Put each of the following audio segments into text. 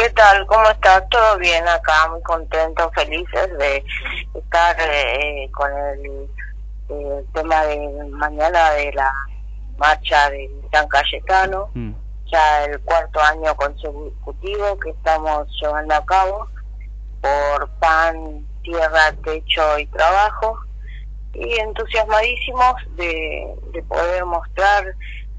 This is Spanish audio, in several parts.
¿Qué tal? ¿Cómo estás? ¿Todo bien acá? Muy contentos, felices de estar con el tema de mañana de la marcha de San Cayetano. Ya el cuarto año consecutivo que estamos llevando a cabo por pan, tierra, techo y trabajo. Y entusiasmadísimos de poder mostrar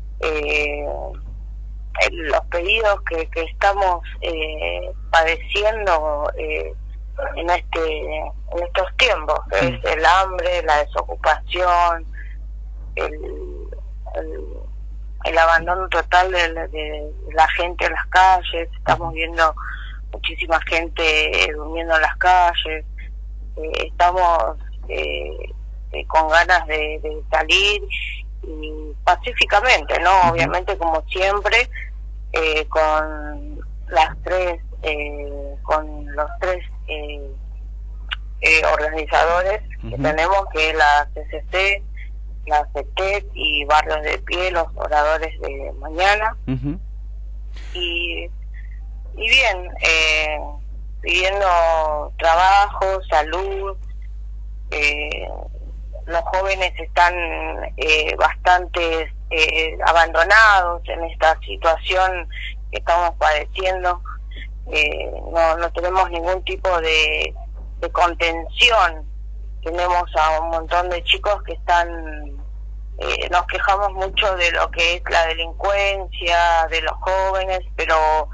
los pedidos que estamos padeciendo en estos tiempos, que es el hambre, la desocupación, el abandono total de la gente en las calles. Estamos viendo muchísima gente durmiendo en las calles. Estamos con ganas de salir y pacíficamente, ¿no? Obviamente, como siempre, con los tres organizadores que tenemos, que es la CCC, la CETET y Barrios de Pie, los oradores de mañana. Y bien, pidiendo trabajo, salud. Los jóvenes están bastante abandonados en esta situación que estamos padeciendo. No tenemos ningún tipo de contención. Tenemos a un montón de chicos que están, nos quejamos mucho de lo que es la delincuencia de los jóvenes, pero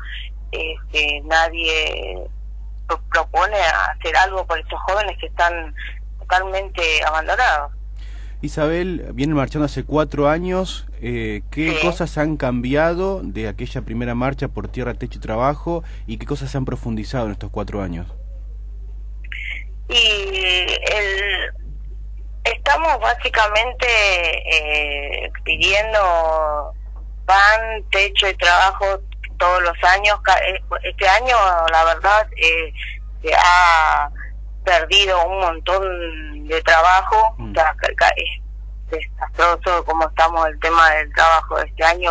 nadie propone hacer algo por estos jóvenes que están totalmente abandonados. Isabel, vienen marchando hace 4 años. ¿Qué cosas han cambiado de aquella primera marcha por tierra, techo y trabajo, y qué cosas se han profundizado en estos 4 años? Y estamos básicamente pidiendo pan, techo y trabajo todos los años. Este año, la verdad, se ha perdido un montón de trabajo. Es desastroso como estamos. El tema del trabajo este año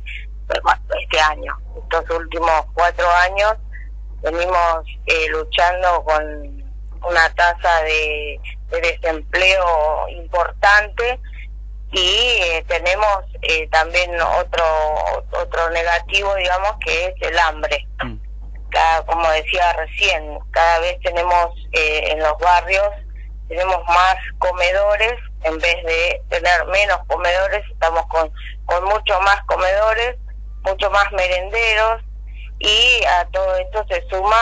estos últimos 4 años venimos luchando con una tasa de desempleo importante, y tenemos también otro negativo, digamos, que es el hambre. Como decía recién, cada vez tenemos en los barrios tenemos más comedores en vez de tener menos comedores. Estamos con mucho más comedores, mucho más merenderos, y a todo esto se suma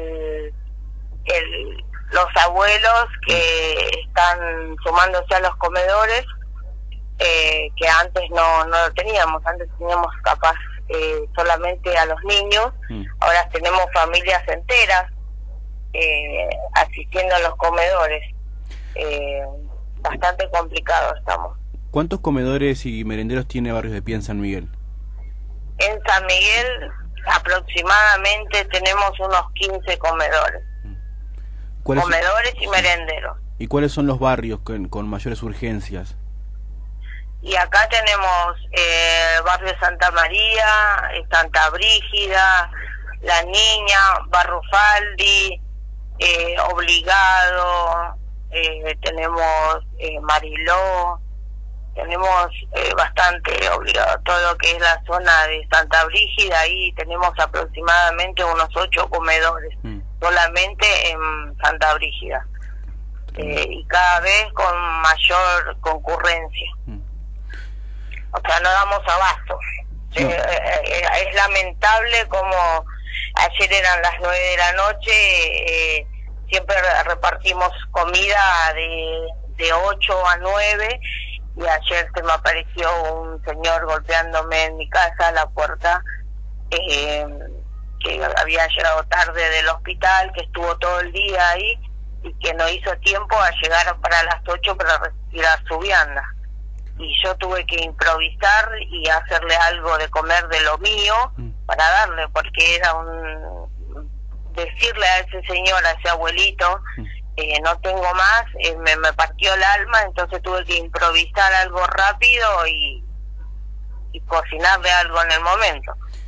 los abuelos que están sumándose a los comedores, que antes no lo teníamos. Antes teníamos capaz solamente a los niños. Ahora tenemos familias enteras asistiendo a los comedores. Bastante complicado estamos. ¿Cuántos comedores y merenderos tiene Barrios de Pie en San Miguel? En San Miguel aproximadamente tenemos unos 15 comedores. Comedores y merenderos. ¿Y cuáles son los barrios con mayores urgencias? Y acá tenemos Barrio Santa María, Santa Brígida, La Niña, Barrufaldi, Obligado, tenemos Mariló, tenemos bastante Obligado. Todo lo que es la zona de Santa Brígida, ahí tenemos aproximadamente unos 8 comedores, solamente en Santa Brígida, y cada vez con mayor concurrencia. O sea, no damos abasto. Es lamentable como ayer eran las 9 de la noche, siempre repartimos comida de 8 a 9, y ayer se me apareció un señor golpeándome en mi casa a la puerta, que había llegado tarde del hospital, que estuvo todo el día ahí y que no hizo tiempo a llegar para las 8 para retirar su vianda. Y yo tuve que improvisar y hacerle algo de comer de lo mío para darle, porque era decirle a ese señor, a ese abuelito, no tengo más, me partió el alma. Entonces tuve que improvisar algo rápido y cocinarle algo en el momento.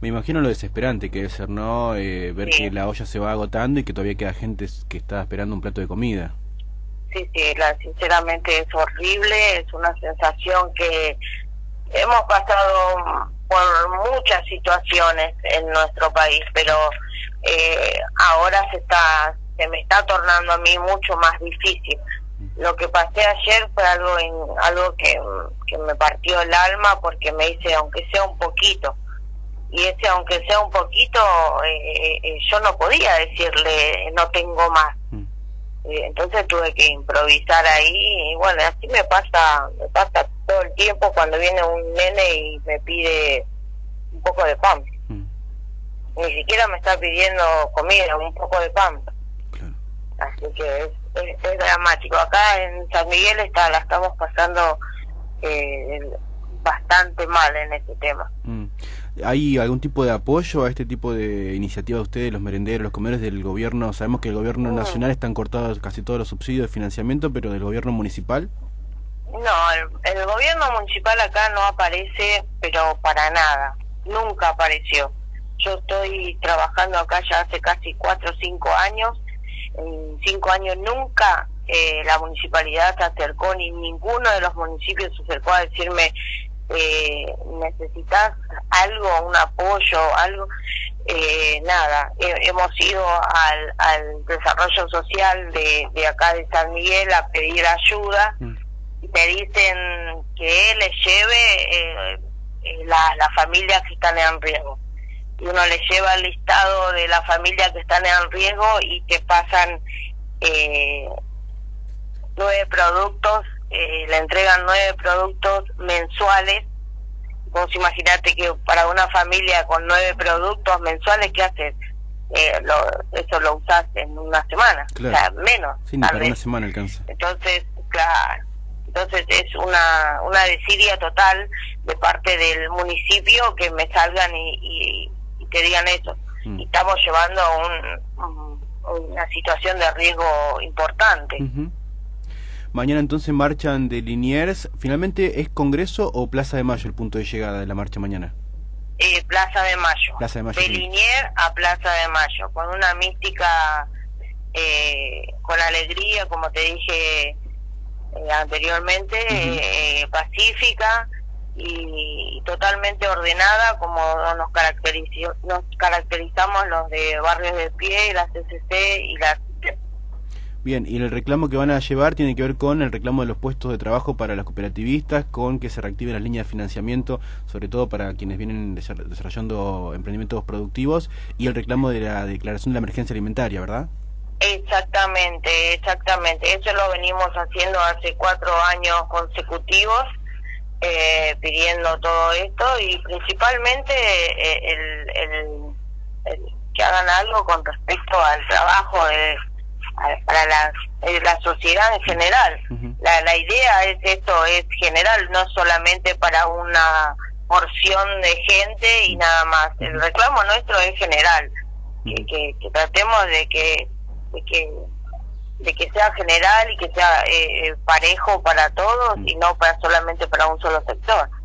Me imagino lo desesperante que debe ser, ¿no? Ver que la olla se va agotando y que todavía queda gente que está esperando un plato de comida. Sí, sinceramente es horrible, es una sensación que hemos pasado por muchas situaciones en nuestro país, pero ahora se me está tornando a mí mucho más difícil. Lo que pasé ayer fue algo que me partió el alma, porque me dice, aunque sea un poquito, y ese aunque sea un poquito, yo no podía decirle no tengo más. Entonces tuve que improvisar ahí, y bueno, así me pasa todo el tiempo cuando viene un nene y me pide un poco de pan. Ni siquiera me está pidiendo comida, un poco de pan. Claro. Así que es dramático. Acá en San Miguel la estamos pasando bastante mal en este tema. ¿Hay algún tipo de apoyo a este tipo de iniciativa de ustedes, los merenderos, los comedores del gobierno? Sabemos que el gobierno nacional están cortados casi todos los subsidios de financiamiento, pero ¿del gobierno municipal? No, el gobierno municipal acá no aparece, pero para nada, nunca apareció. Yo estoy trabajando acá ya hace casi 4 o 5 años, en 5 años nunca la municipalidad se acercó, ni ninguno de los municipios se acercó a decirme necesitas algo, un apoyo, algo, nada. Hemos ido al desarrollo social de acá de San Miguel a pedir ayuda, y me dicen que les lleve las familias que están en riesgo, y uno les lleva el listado de las familias que están en riesgo y que pasan 9 productos, le entregan 9 productos mensuales. Vos imaginate que para una familia con 9 productos mensuales, ¿qué haces? Eso lo usás en una semana, claro. O sea, menos. Sí, ni para una semana alcanza. Entonces, claro, es una desidia total de parte del municipio que me salgan y te digan eso. Y estamos llevando una situación de riesgo importante. Mañana entonces marchan de Liniers. ¿Finalmente es Congreso o Plaza de Mayo el punto de llegada de la marcha mañana? Plaza de Mayo. Plaza de Mayo. De Liniers a Plaza de Mayo, con una mística, con alegría, como te dije anteriormente, pacífica y totalmente ordenada, como nos caracterizamos los de Barrios de Pie, la CCC y la... Bien, y el reclamo que van a llevar tiene que ver con el reclamo de los puestos de trabajo para los cooperativistas, con que se reactiven las líneas de financiamiento, sobre todo para quienes vienen desarrollando emprendimientos productivos, y el reclamo de la declaración de la emergencia alimentaria, ¿verdad? Exactamente. Eso lo venimos haciendo hace 4 años consecutivos, pidiendo todo esto, y principalmente el que hagan algo con respecto al trabajo para la sociedad en general. La idea es general, no solamente para una porción de gente y nada más. El reclamo nuestro es general, que tratemos de que sea general y que sea parejo para todos y no solamente para un solo sector.